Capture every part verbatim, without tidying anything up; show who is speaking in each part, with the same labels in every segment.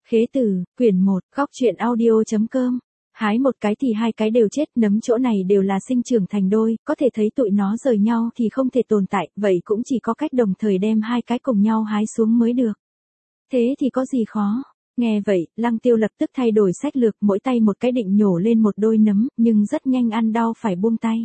Speaker 1: Khế Tử, quyển một, góc truyện audio.com. Hái một cái thì hai cái đều chết, nấm chỗ này đều là sinh trưởng thành đôi, có thể thấy tụi nó rời nhau thì không thể tồn tại, vậy cũng chỉ có cách đồng thời đem hai cái cùng nhau hái xuống mới được. Thế thì có gì khó? Nghe vậy, Lăng Tiêu lập tức thay đổi sách lược, mỗi tay một cái định nhổ lên một đôi nấm, nhưng rất nhanh ăn đau phải buông tay.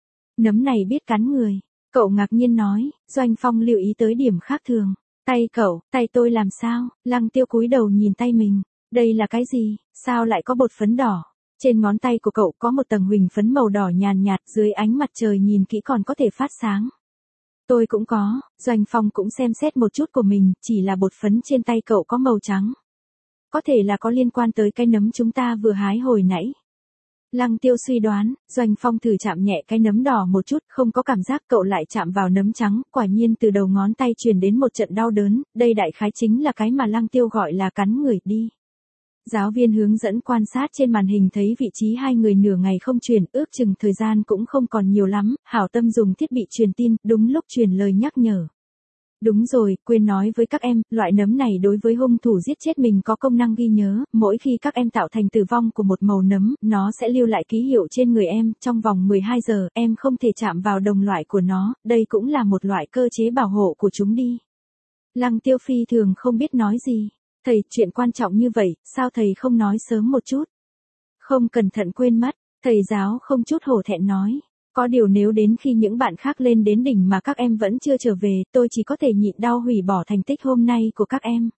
Speaker 1: Nấm này biết cắn người. Cậu ngạc nhiên nói, Doanh Phong lưu ý tới điểm khác thường. Tay cậu, tay tôi làm sao? Lăng Tiêu cúi đầu nhìn tay mình. Đây là cái gì? Sao lại có bột phấn đỏ? Trên ngón tay của cậu có một tầng huỳnh phấn màu đỏ nhàn nhạt, dưới ánh mặt trời nhìn kỹ còn có thể phát sáng. Tôi cũng có. Doanh Phong cũng xem xét một chút của mình, chỉ là bột phấn trên tay cậu có màu trắng. Có thể là có liên quan tới cái nấm chúng ta vừa hái hồi nãy. Lăng Tiêu suy đoán. Doanh Phong thử chạm nhẹ cái nấm đỏ một chút, không có cảm giác, cậu lại chạm vào nấm trắng, quả nhiên từ đầu ngón tay truyền đến một trận đau đớn, đây đại khái chính là cái mà Lăng Tiêu gọi là cắn người đi. Giáo viên hướng dẫn quan sát trên màn hình thấy vị trí hai người nửa ngày không truyền, ước chừng thời gian cũng không còn nhiều lắm, hảo tâm dùng thiết bị truyền tin, đúng lúc truyền lời nhắc nhở. Đúng rồi, quên nói với các em, loại nấm này đối với hung thủ giết chết mình có công năng ghi nhớ, mỗi khi các em tạo thành tử vong của một màu nấm, nó sẽ lưu lại ký hiệu trên người em, trong vòng mười hai giờ, em không thể chạm vào đồng loại của nó, đây cũng là một loại cơ chế bảo hộ của chúng đi. Lăng Tiêu phi thường không biết nói gì. Thầy, chuyện quan trọng như vậy, sao thầy không nói sớm một chút? Không cẩn thận quên mất, thầy giáo không chút hổ thẹn nói. Có điều nếu đến khi những bạn khác lên đến đỉnh mà các em vẫn chưa trở về, tôi chỉ có thể nhịn đau hủy bỏ thành tích hôm nay của các em.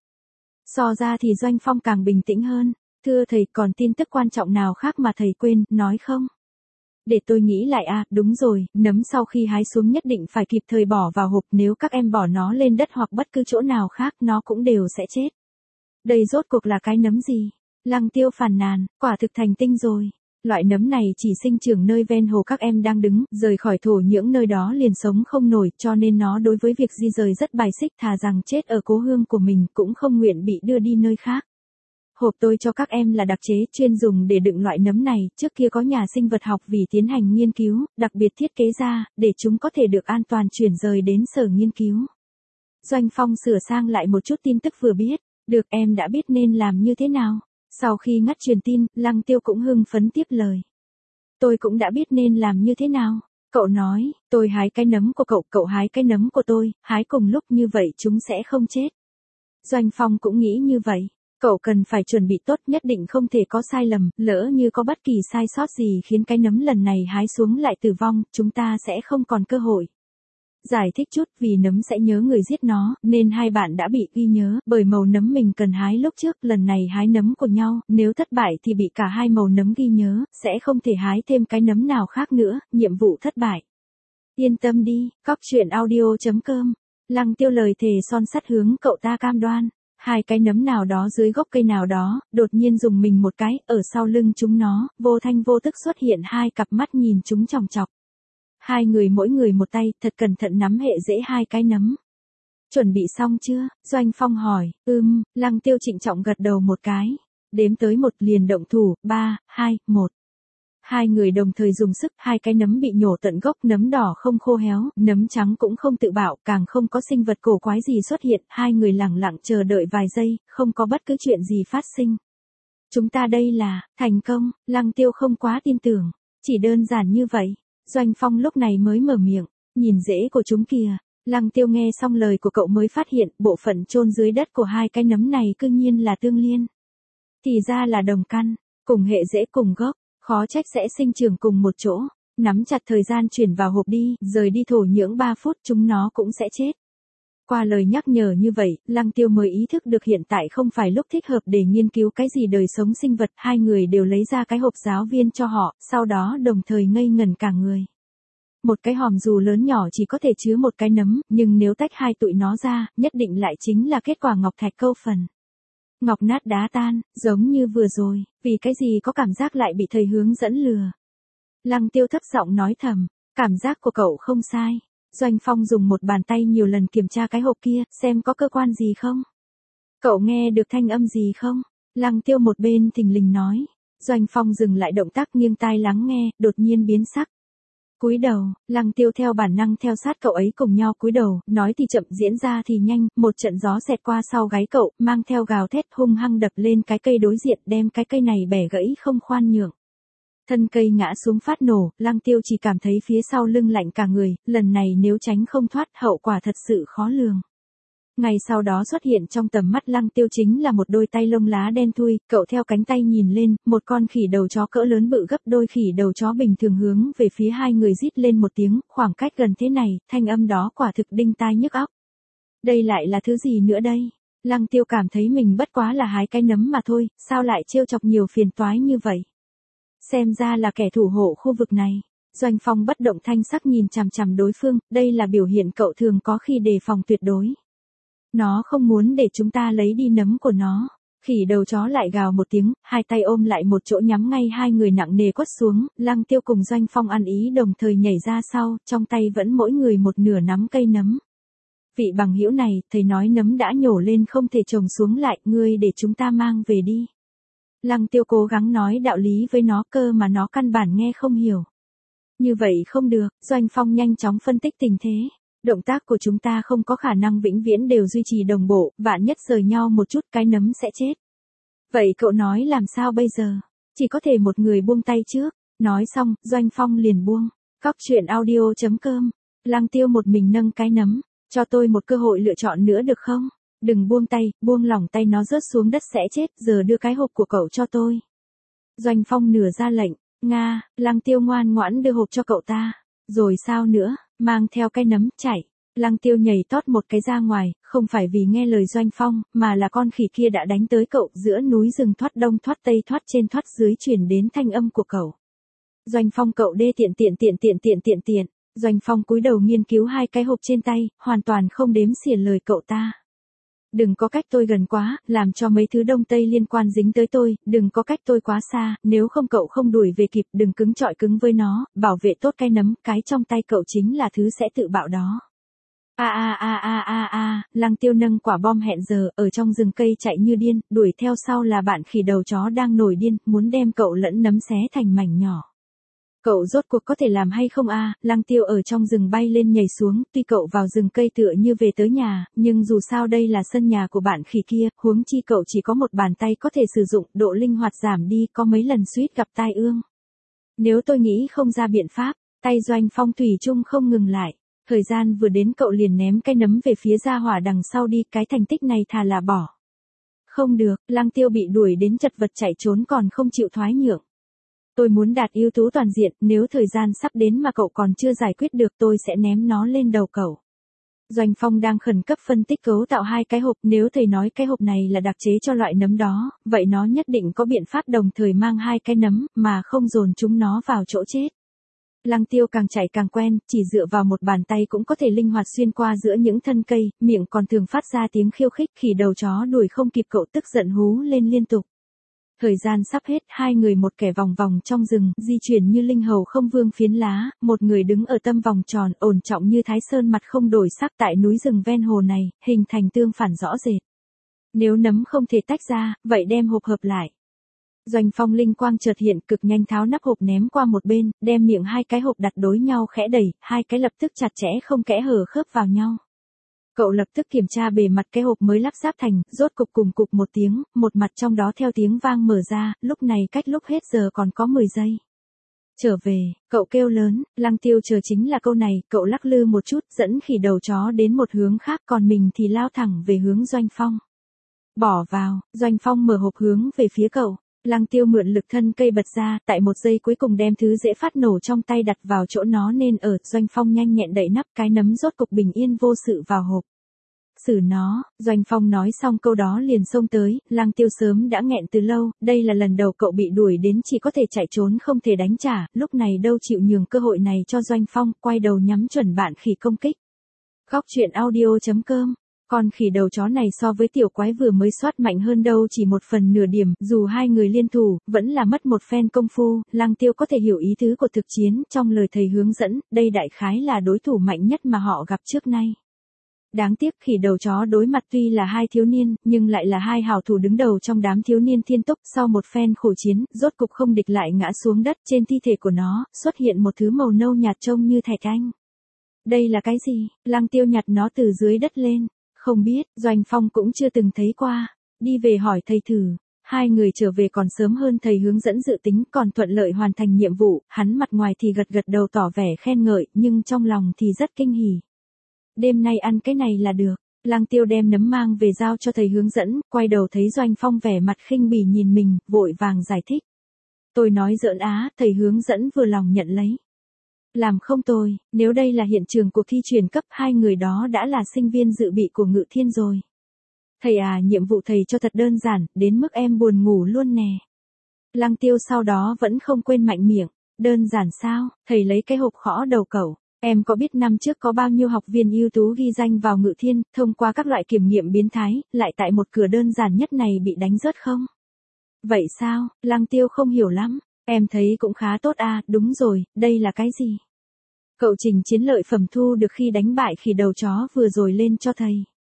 Speaker 1: So ra thì Doanh Phong càng bình tĩnh hơn. Thưa thầy, còn tin tức quan trọng nào khác mà thầy quên, nói không? Để tôi nghĩ lại à, đúng rồi, nấm sau khi hái xuống nhất định phải kịp thời bỏ vào hộp, nếu các em bỏ nó lên đất hoặc bất cứ chỗ nào khác nó cũng đều sẽ chết. Đây rốt cuộc là cái nấm gì? Lăng Tiêu phàn nàn, quả thực thành tinh rồi. Loại nấm này chỉ sinh trưởng nơi ven hồ các em đang đứng, rời khỏi thổ nhưỡng nơi đó liền sống không nổi, cho nên nó đối với việc di rời rất bài xích, thà rằng chết ở cố hương của mình cũng không nguyện bị đưa đi nơi khác. Hộp tôi cho các em là đặc chế chuyên dùng để đựng loại nấm này, trước kia có nhà sinh vật học vì tiến hành nghiên cứu, đặc biệt thiết kế ra, để chúng có thể được an toàn chuyển rời đến sở nghiên cứu. Doanh Phong sửa sang lại một chút tin tức vừa biết. Được, em đã biết nên làm như thế nào. Sau khi ngắt truyền tin, Lăng Tiêu cũng hưng phấn tiếp lời. Tôi cũng đã biết nên làm như thế nào. Cậu nói, tôi hái cái nấm của cậu, cậu hái cái nấm của tôi, hái cùng lúc như vậy chúng sẽ không chết. Doanh Phong cũng nghĩ như vậy. Cậu cần phải chuẩn bị tốt, nhất định không thể có sai lầm, lỡ như có bất kỳ sai sót gì khiến cái nấm lần này hái xuống lại tử vong, chúng ta sẽ không còn cơ hội. Giải thích chút, vì nấm sẽ nhớ người giết nó, nên hai bạn đã bị ghi nhớ, bởi màu nấm mình cần hái lúc trước, lần này hái nấm của nhau, nếu thất bại thì bị cả hai màu nấm ghi nhớ, sẽ không thể hái thêm cái nấm nào khác nữa, nhiệm vụ thất bại. Yên tâm đi, góc truyện audio.com. Lăng Tiêu lời thề son sắt hướng cậu ta cam đoan. Hai cái nấm nào đó dưới gốc cây nào đó, đột nhiên dùng mình một cái, ở sau lưng chúng nó, vô thanh vô tức xuất hiện hai cặp mắt nhìn chúng chòng chọc. Hai người mỗi người một tay, thật cẩn thận nắm hệ rễ hai cái nấm. Chuẩn bị xong chưa? Doanh Phong hỏi. Ừm, Lăng Tiêu trịnh trọng gật đầu một cái. Đếm tới một liền động thủ, ba, hai, một. Hai người đồng thời dùng sức, hai cái nấm bị nhổ tận gốc, nấm đỏ không khô héo, nấm trắng cũng không tự bạo, càng không có sinh vật cổ quái gì xuất hiện, hai người lặng lặng chờ đợi vài giây, không có bất cứ chuyện gì phát sinh. Chúng ta đây là, thành công, Lăng Tiêu không quá tin tưởng, chỉ đơn giản như vậy. Doanh Phong lúc này mới mở miệng, nhìn rễ của chúng kìa. Lăng Tiêu nghe xong lời của cậu mới phát hiện, bộ phận chôn dưới đất của hai cái nấm này cư nhiên là tương liên. Thì ra là đồng căn, cùng hệ rễ cùng gốc, khó trách sẽ sinh trưởng cùng một chỗ. Nắm chặt thời gian chuyển vào hộp đi, rời đi thổ nhưỡng ba phút chúng nó cũng sẽ chết. Qua lời nhắc nhở như vậy, Lăng Tiêu mới ý thức được hiện tại không phải lúc thích hợp để nghiên cứu cái gì đời sống sinh vật, hai người đều lấy ra cái hộp giáo viên cho họ, sau đó đồng thời ngây ngẩn cả người. Một cái hòm dù lớn nhỏ chỉ có thể chứa một cái nấm, nhưng nếu tách hai tụi nó ra, nhất định lại chính là kết quả ngọc thạch câu phần. Ngọc nát đá tan, giống như vừa rồi, vì cái gì có cảm giác lại bị thầy hướng dẫn lừa. Lăng Tiêu thấp giọng nói thầm, cảm giác của cậu không sai. Doanh Phong dùng một bàn tay nhiều lần kiểm tra cái hộp kia, xem có cơ quan gì không. Cậu nghe được thanh âm gì không? Lăng Tiêu một bên thình lình nói. Doanh Phong dừng lại động tác nghiêng tai lắng nghe, đột nhiên biến sắc. Cúi đầu, Lăng Tiêu theo bản năng theo sát cậu ấy cùng nhau cúi đầu, nói thì chậm diễn ra thì nhanh, một trận gió xẹt qua sau gáy cậu, mang theo gào thét hung hăng đập lên cái cây đối diện, đem cái cây này bẻ gãy không khoan nhượng. Thân cây ngã xuống phát nổ, Lăng Tiêu chỉ cảm thấy phía sau lưng lạnh cả người, lần này nếu tránh không thoát hậu quả thật sự khó lường. Ngày sau đó xuất hiện trong tầm mắt Lăng Tiêu chính là một đôi tay lông lá đen thui, cậu theo cánh tay nhìn lên, một con khỉ đầu chó cỡ lớn bự gấp đôi khỉ đầu chó bình thường hướng về phía hai người rít lên một tiếng, khoảng cách gần thế này, thanh âm đó quả thực đinh tai nhức óc. Đây lại là thứ gì nữa đây? Lăng Tiêu cảm thấy mình bất quá là hái cái nấm mà thôi, sao lại trêu chọc nhiều phiền toái như vậy? Xem ra là kẻ thủ hộ khu vực này. Doanh Phong bất động thanh sắc nhìn chằm chằm đối phương, đây là biểu hiện cậu thường có khi đề phòng tuyệt đối. Nó không muốn để chúng ta lấy đi nấm của nó. Khỉ đầu chó lại gào một tiếng, hai tay ôm lại một chỗ nhắm ngay hai người nặng nề quất xuống, Lăng Tiêu cùng Doanh Phong ăn ý đồng thời nhảy ra sau, trong tay vẫn mỗi người một nửa nắm cây nấm. Vị bằng hữu này, thầy nói nấm đã nhổ lên không thể trồng xuống lại, ngươi để chúng ta mang về đi. Lăng Tiêu cố gắng nói đạo lý với nó cơ mà nó căn bản nghe không hiểu. Như vậy không được, Doanh Phong nhanh chóng phân tích tình thế. Động tác của chúng ta không có khả năng vĩnh viễn đều duy trì đồng bộ, vạn nhất rời nhau một chút cái nấm sẽ chết. Vậy cậu nói làm sao bây giờ? Chỉ có thể một người buông tay trước. Nói xong, Doanh Phong liền buông. Cóc truyện audio chấm com. Lăng Tiêu một mình nâng cái nấm. Cho tôi một cơ hội lựa chọn nữa được không? Đừng buông tay, buông lỏng tay nó rớt xuống đất sẽ chết, giờ đưa cái hộp của cậu cho tôi. Doanh Phong nửa ra lệnh, Nga, Lăng Tiêu ngoan ngoãn đưa hộp cho cậu ta. Rồi sao nữa, mang theo cái nấm, chạy. Lăng Tiêu nhảy tót một cái ra ngoài, không phải vì nghe lời Doanh Phong, mà là con khỉ kia đã đánh tới cậu, giữa núi rừng thoát đông thoát tây thoát trên thoát dưới chuyển đến thanh âm của cậu. Doanh Phong cậu đê tiện tiện tiện tiện tiện tiện tiện. Doanh Phong cúi đầu nghiên cứu hai cái hộp trên tay, hoàn toàn không đếm xỉa lời cậu ta. Đừng có cách tôi gần quá, làm cho mấy thứ đông tây liên quan dính tới tôi, đừng có cách tôi quá xa, nếu không cậu không đuổi về kịp, đừng cứng chọi cứng với nó, bảo vệ tốt cái nấm, cái trong tay cậu chính là thứ sẽ tự bạo đó. A a a a a a, Lăng Tiêu nâng quả bom hẹn giờ, ở trong rừng cây chạy như điên, đuổi theo sau là bạn khỉ đầu chó đang nổi điên, muốn đem cậu lẫn nấm xé thành mảnh nhỏ. Cậu rốt cuộc có thể làm hay không a? À? Lăng Tiêu ở trong rừng bay lên nhảy xuống, tuy cậu vào rừng cây tựa như về tới nhà, nhưng dù sao đây là sân nhà của bạn khỉ kia, huống chi cậu chỉ có một bàn tay có thể sử dụng, độ linh hoạt giảm đi, có mấy lần suýt gặp tai ương. Nếu tôi nghĩ không ra biện pháp, tay Doanh Phong thủy chung không ngừng lại. Thời gian vừa đến cậu liền ném cái nấm về phía gia hỏa đằng sau đi, cái thành tích này thà là bỏ. Không được, Lăng Tiêu bị đuổi đến chật vật chạy trốn còn không chịu thoái nhượng. Tôi muốn đạt ưu tú toàn diện, nếu thời gian sắp đến mà cậu còn chưa giải quyết được tôi sẽ ném nó lên đầu cậu. Doanh Phong đang khẩn cấp phân tích cấu tạo hai cái hộp, nếu thầy nói cái hộp này là đặc chế cho loại nấm đó, vậy nó nhất định có biện pháp đồng thời mang hai cái nấm, mà không dồn chúng nó vào chỗ chết. Lăng Tiêu càng chạy càng quen, chỉ dựa vào một bàn tay cũng có thể linh hoạt xuyên qua giữa những thân cây, miệng còn thường phát ra tiếng khiêu khích, khỉ đầu chó đuổi không kịp cậu tức giận hú lên liên tục. Thời gian sắp hết, hai người một kẻ vòng vòng trong rừng, di chuyển như linh hầu không vương phiến lá, một người đứng ở tâm vòng tròn, ổn trọng như Thái Sơn mặt không đổi sắc tại núi rừng ven hồ này, hình thành tương phản rõ rệt. Nếu nấm không thể tách ra, vậy đem hộp hợp lại. Doanh Phong linh quang chợt hiện, cực nhanh tháo nắp hộp ném qua một bên, đem miệng hai cái hộp đặt đối nhau khẽ đẩy, hai cái lập tức chặt chẽ không kẽ hở khớp vào nhau. Cậu lập tức kiểm tra bề mặt cái hộp mới lắp ráp thành, rốt cục cùng cục một tiếng, một mặt trong đó theo tiếng vang mở ra, lúc này cách lúc hết giờ còn có mười giây. Trở về, cậu kêu lớn, Lăng Tiêu chờ chính là câu này, cậu lắc lư một chút, dẫn khỉ đầu chó đến một hướng khác, còn mình thì lao thẳng về hướng Doanh Phong. Bỏ vào, Doanh Phong mở hộp hướng về phía cậu. Lăng Tiêu mượn lực thân cây bật ra, tại một giây cuối cùng đem thứ dễ phát nổ trong tay đặt vào chỗ nó nên ở, Doanh Phong nhanh nhẹn đậy nắp, cái nấm rốt cục bình yên vô sự vào hộp. Xử nó, Doanh Phong nói xong câu đó liền xông tới, Lăng Tiêu sớm đã nghẹn từ lâu, đây là lần đầu cậu bị đuổi đến chỉ có thể chạy trốn không thể đánh trả, lúc này đâu chịu nhường cơ hội này cho Doanh Phong, quay đầu nhắm chuẩn bạn khỉ công kích. Cóc truyện audio chấm com. Con khỉ đầu chó này so với tiểu quái vừa mới soát mạnh hơn đâu chỉ một phần nửa điểm, dù hai người liên thủ, vẫn là mất một phen công phu, Lăng Tiêu có thể hiểu ý tứ của thực chiến, trong lời thầy hướng dẫn, đây đại khái là đối thủ mạnh nhất mà họ gặp trước nay. Đáng tiếc khỉ đầu chó đối mặt tuy là hai thiếu niên, nhưng lại là hai hảo thủ đứng đầu trong đám thiếu niên thiên túc. Sau một phen khổ chiến, rốt cục không địch lại ngã xuống đất. Trên thi thể của nó, xuất hiện một thứ màu nâu nhạt trông như thạch anh. Đây là cái gì? Lăng Tiêu nhặt nó từ dưới đất lên. Không biết, Doanh Phong cũng chưa từng thấy qua. Đi về hỏi thầy thử. Hai người trở về còn sớm hơn thầy hướng dẫn dự tính, còn thuận lợi hoàn thành nhiệm vụ. Hắn mặt ngoài thì gật gật đầu tỏ vẻ khen ngợi, nhưng trong lòng thì rất kinh hỉ. Đêm nay ăn cái này là được. Lăng Tiêu đem nấm mang về giao cho thầy hướng dẫn, quay đầu thấy Doanh Phong vẻ mặt khinh bỉ nhìn mình, vội vàng giải thích. Tôi nói giỡn á, thầy hướng dẫn vừa lòng nhận lấy. Làm không tồi, nếu đây là hiện trường cuộc thi truyền cấp, hai người đó đã là sinh viên dự bị của Ngự Thiên rồi. Thầy à, nhiệm vụ thầy cho thật đơn giản, đến mức em buồn ngủ luôn nè. Lăng Tiêu sau đó vẫn không quên mạnh miệng. Đơn giản sao? Thầy lấy cái hộp khõ đầu cẩu. Em có biết năm trước có bao nhiêu học viên ưu tú ghi danh vào Ngự Thiên, thông qua các loại kiểm nghiệm biến thái, lại tại một cửa đơn giản nhất này bị đánh rớt không? Vậy sao? Lăng Tiêu không hiểu lắm. Em thấy cũng khá tốt à, đúng rồi, đây là cái gì? Cậu trình chiến lợi phẩm thu được khi đánh bại khỉ đầu chó vừa rồi lên cho thầy.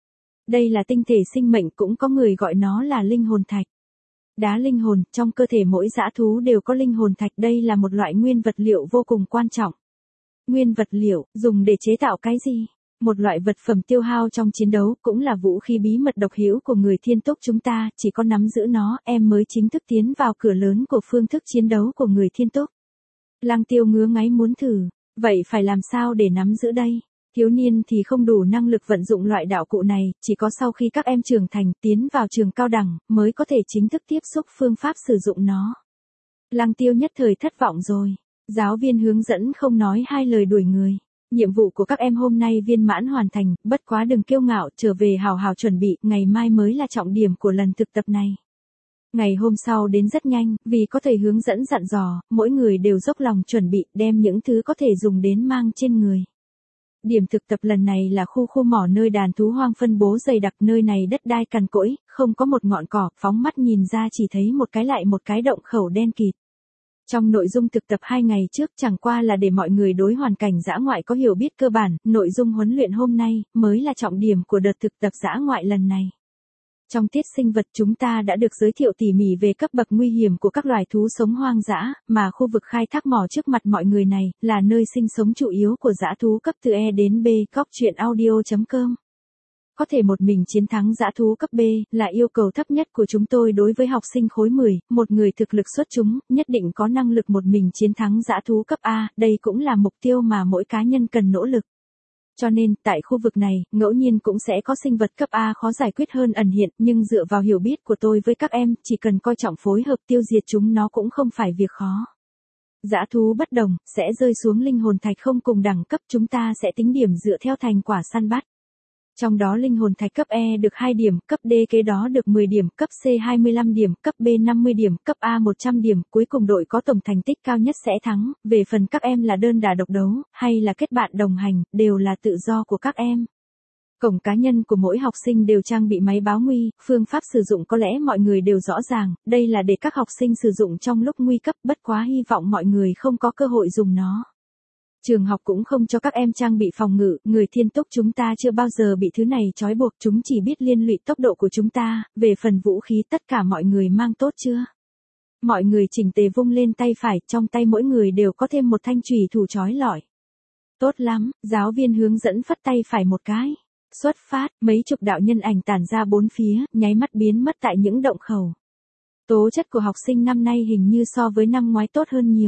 Speaker 1: Đây là tinh thể sinh mệnh, cũng có người gọi nó là linh hồn thạch. Đá linh hồn, trong cơ thể mỗi dã thú đều có linh hồn thạch, đây là một loại nguyên vật liệu vô cùng quan trọng. Nguyên vật liệu, dùng để chế tạo cái gì? Một loại vật phẩm tiêu hao trong chiến đấu, cũng là vũ khí bí mật độc hữu của người thiên túc chúng ta, chỉ có nắm giữ nó, em mới chính thức tiến vào cửa lớn của phương thức chiến đấu của người thiên túc. Lăng Tiêu ngứa ngáy muốn thử, vậy phải làm sao để nắm giữ đây? Thiếu niên thì không đủ năng lực vận dụng loại đạo cụ này, chỉ có sau khi các em trưởng thành, tiến vào trường cao đẳng, mới có thể chính thức tiếp xúc phương pháp sử dụng nó. Lăng Tiêu nhất thời thất vọng rồi. Giáo viên hướng dẫn không nói hai lời đuổi người. Nhiệm vụ của các em hôm nay viên mãn hoàn thành, bất quá đừng kiêu ngạo, trở về hào hào chuẩn bị, ngày mai mới là trọng điểm của lần thực tập này. Ngày hôm sau đến rất nhanh, vì có thầy hướng dẫn dặn dò, mỗi người đều dốc lòng chuẩn bị, đem những thứ có thể dùng đến mang trên người. Điểm thực tập lần này là khu khu mỏ nơi đàn thú hoang phân bố dày đặc, nơi này đất đai cằn cỗi, không có một ngọn cỏ, phóng mắt nhìn ra chỉ thấy một cái lại một cái động khẩu đen kịt. Trong nội dung thực tập hai ngày trước chẳng qua là để mọi người đối hoàn cảnh dã ngoại có hiểu biết cơ bản, nội dung huấn luyện hôm nay mới là trọng điểm của đợt thực tập dã ngoại lần này. Trong tiết sinh vật chúng ta đã được giới thiệu tỉ mỉ về cấp bậc nguy hiểm của các loài thú sống hoang dã, mà khu vực khai thác mỏ trước mặt mọi người này là nơi sinh sống chủ yếu của dã thú cấp từ E đến B. Cóc truyện audio chấm com. Có thể một mình chiến thắng dã thú cấp B là yêu cầu thấp nhất của chúng tôi đối với học sinh khối mười, một người thực lực xuất chúng, nhất định có năng lực một mình chiến thắng dã thú cấp A, đây cũng là mục tiêu mà mỗi cá nhân cần nỗ lực. Cho nên, tại khu vực này, ngẫu nhiên cũng sẽ có sinh vật cấp A khó giải quyết hơn ẩn hiện, nhưng dựa vào hiểu biết của tôi với các em, chỉ cần coi trọng phối hợp tiêu diệt chúng nó cũng không phải việc khó. Dã thú bất đồng, sẽ rơi xuống linh hồn thạch không cùng đẳng cấp, chúng ta sẽ tính điểm dựa theo thành quả săn bắt. Trong đó linh hồn thạch cấp E được hai điểm, cấp D kế đó được mười điểm, cấp C hai mươi lăm điểm, cấp B năm mươi điểm, cấp A một trăm điểm, cuối cùng đội có tổng thành tích cao nhất sẽ thắng. Về phần các em là đơn đả độc đấu, hay là kết bạn đồng hành, đều là tự do của các em. Cổng cá nhân của mỗi học sinh đều trang bị máy báo nguy, phương pháp sử dụng có lẽ mọi người đều rõ ràng, đây là để các học sinh sử dụng trong lúc nguy cấp, bất quá hy vọng mọi người không có cơ hội dùng nó. Trường học cũng không cho các em trang bị phòng ngự, người thiên túc chúng ta chưa bao giờ bị thứ này trói buộc, chúng chỉ biết liên lụy tốc độ của chúng ta, về phần vũ khí tất cả mọi người mang tốt chưa? Mọi người chỉnh tề vung lên tay phải, trong tay mỗi người đều có thêm một thanh chùy thủ trói lọi. Tốt lắm, giáo viên hướng dẫn phất tay phải một cái. Xuất phát, mấy chục đạo nhân ảnh tản ra bốn phía, nháy mắt biến mất tại những động khẩu. Tố chất của học sinh năm nay hình như so với năm ngoái tốt hơn nhiều.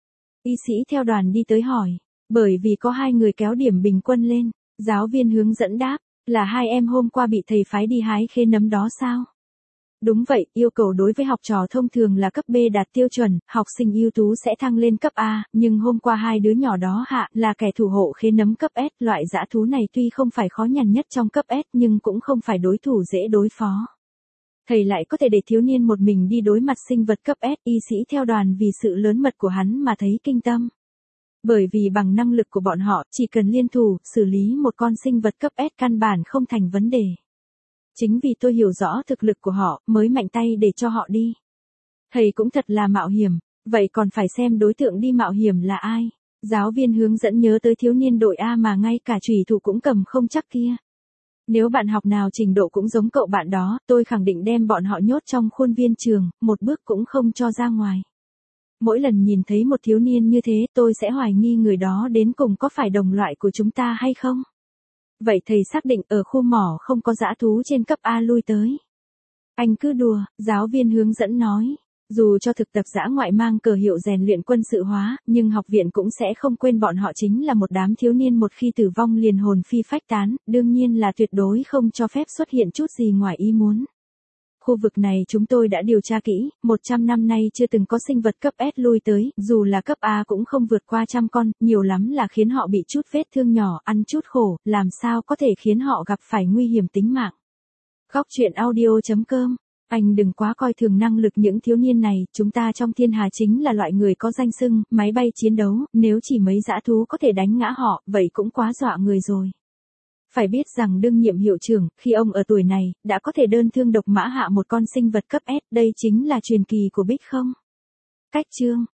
Speaker 1: Y sĩ theo đoàn đi tới hỏi. Bởi vì có hai người kéo điểm bình quân lên, giáo viên hướng dẫn đáp, là hai em hôm qua bị thầy phái đi hái khế nấm đó sao? Đúng vậy, yêu cầu đối với học trò thông thường là cấp B đạt tiêu chuẩn, học sinh ưu tú sẽ thăng lên cấp A, nhưng hôm qua hai đứa nhỏ đó hạ là kẻ thủ hộ khế nấm cấp S, loại dã thú này tuy không phải khó nhằn nhất trong cấp S nhưng cũng không phải đối thủ dễ đối phó. Thầy lại có thể để thiếu niên một mình đi đối mặt sinh vật cấp S, y sĩ theo đoàn vì sự lớn mật của hắn mà thấy kinh tâm. Bởi vì bằng năng lực của bọn họ, chỉ cần liên thủ, xử lý một con sinh vật cấp S căn bản không thành vấn đề. Chính vì tôi hiểu rõ thực lực của họ, mới mạnh tay để cho họ đi. Thầy cũng thật là mạo hiểm, vậy còn phải xem đối tượng đi mạo hiểm là ai. Giáo viên hướng dẫn nhớ tới thiếu niên đội A mà ngay cả chùy thủ cũng cầm không chắc kia. Nếu bạn học nào trình độ cũng giống cậu bạn đó, tôi khẳng định đem bọn họ nhốt trong khuôn viên trường, một bước cũng không cho ra ngoài. Mỗi lần nhìn thấy một thiếu niên như thế, tôi sẽ hoài nghi người đó đến cùng có phải đồng loại của chúng ta hay không. Vậy thầy xác định ở khu mỏ không có dã thú trên cấp A lui tới. Anh cứ đùa, giáo viên hướng dẫn nói. Dù cho thực tập dã ngoại mang cờ hiệu rèn luyện quân sự hóa, nhưng học viện cũng sẽ không quên bọn họ chính là một đám thiếu niên một khi tử vong liền hồn phi phách tán, đương nhiên là tuyệt đối không cho phép xuất hiện chút gì ngoài ý muốn. Khu vực này chúng tôi đã điều tra kỹ, một trăm năm nay chưa từng có sinh vật cấp S lui tới, dù là cấp A cũng không vượt qua trăm con, nhiều lắm là khiến họ bị chút vết thương nhỏ, ăn chút khổ, làm sao có thể khiến họ gặp phải nguy hiểm tính mạng. Góc truyện audio chấm com. Anh đừng quá coi thường năng lực những thiếu niên này, chúng ta trong thiên hà chính là loại người có danh xưng, máy bay chiến đấu, nếu chỉ mấy dã thú có thể đánh ngã họ, vậy cũng quá dọa người rồi. Phải biết rằng đương nhiệm hiệu trưởng, khi ông ở tuổi này, đã có thể đơn thương độc mã hạ một con sinh vật cấp S, đây chính là truyền kỳ của Bích không? Cách chương